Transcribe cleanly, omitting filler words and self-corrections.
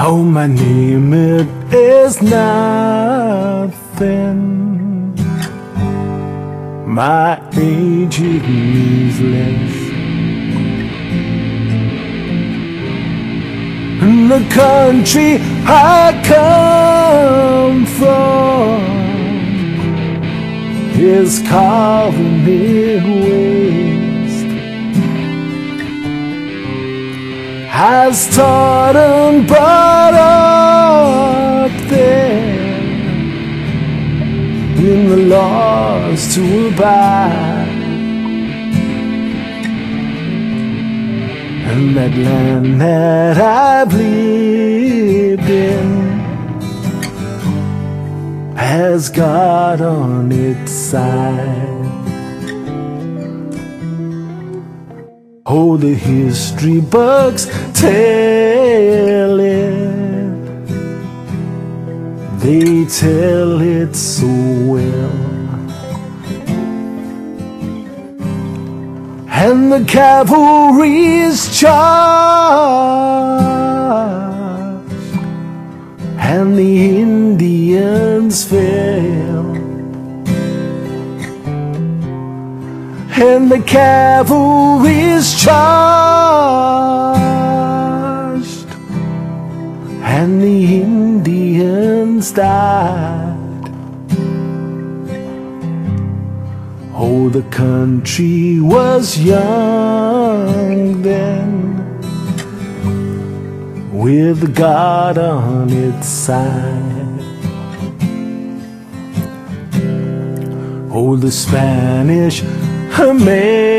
Though my name it is nothing, my age it means less. And the country I come from is called the Midwest. Has taught and brought up there in the laws to abide. And that land that I've lived in has God on its side. Oh, the history books tell it, they tell it so well. And the cavalry's charged, and the Indians fell. And the cavalry's charged, and the Indians died. Oh, the country was young then, with God on its side. Oh, the Spanish